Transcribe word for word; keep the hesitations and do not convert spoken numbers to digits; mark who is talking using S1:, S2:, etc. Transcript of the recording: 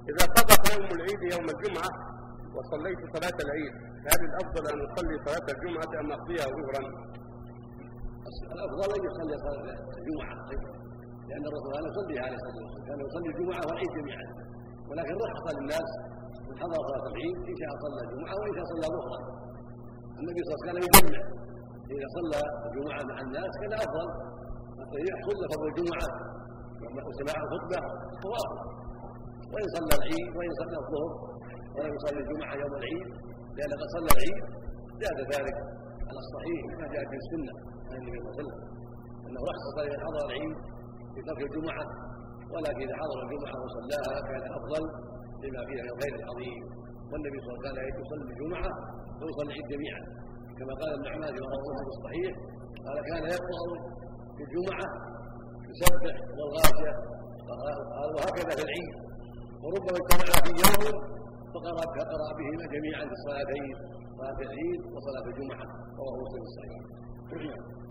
S1: إذا صدق يوم العيد يوم الجمعة وصليت صلاة العيد، هل الأفضل أن أصلي صلاة الجمعة أم أقضيها ظهرا؟
S2: الأفضل أن يصلي صلاة الجمعة، لأن الرسول كان يصليها عليه الصلاة والسلام، كان يصلي الجمعة والعيد جميعا، ولكن رخص للناس من حضر صلاة العيد إن شاء صلى الجمعة وإن شاء صلى ظهرا. النبي صلى الله عليه وسلم كان يجمع، إذا صلى الجمعة مع الناس كان أفضل حتى يحصل له فضل الجمعة وسماع الخطبة هو أفضل. وإن صلى العيد وإن صلى الظهر ولم يصلي الجمعة يوم العيد لأن قد صلى العيد زاد ذلك على الصحيح كما جاء في السنة عن النبي صلى الله عليه وسلم أنه رخص لمن حضر العيد في ترك الجمعة، ولكن إذا حضر الجمعة وصلاها كان أفضل لما فيها من الخير العظيم. والنبي صلى الله عليه وسلم يصلي الجمعة ويصلي العيد جميعا كما قال ابن عماد ورواه في الصحيح، قال كان يقرأ في الجمعة يسبح والغاشية، قال وهكذا في العيد، وربما اجتمع في يوم فقرأ فقرأ بهما جميعا في الصلاتين، صلاة العيد وصلاة الجمعة، رواه مسلم الصحيح.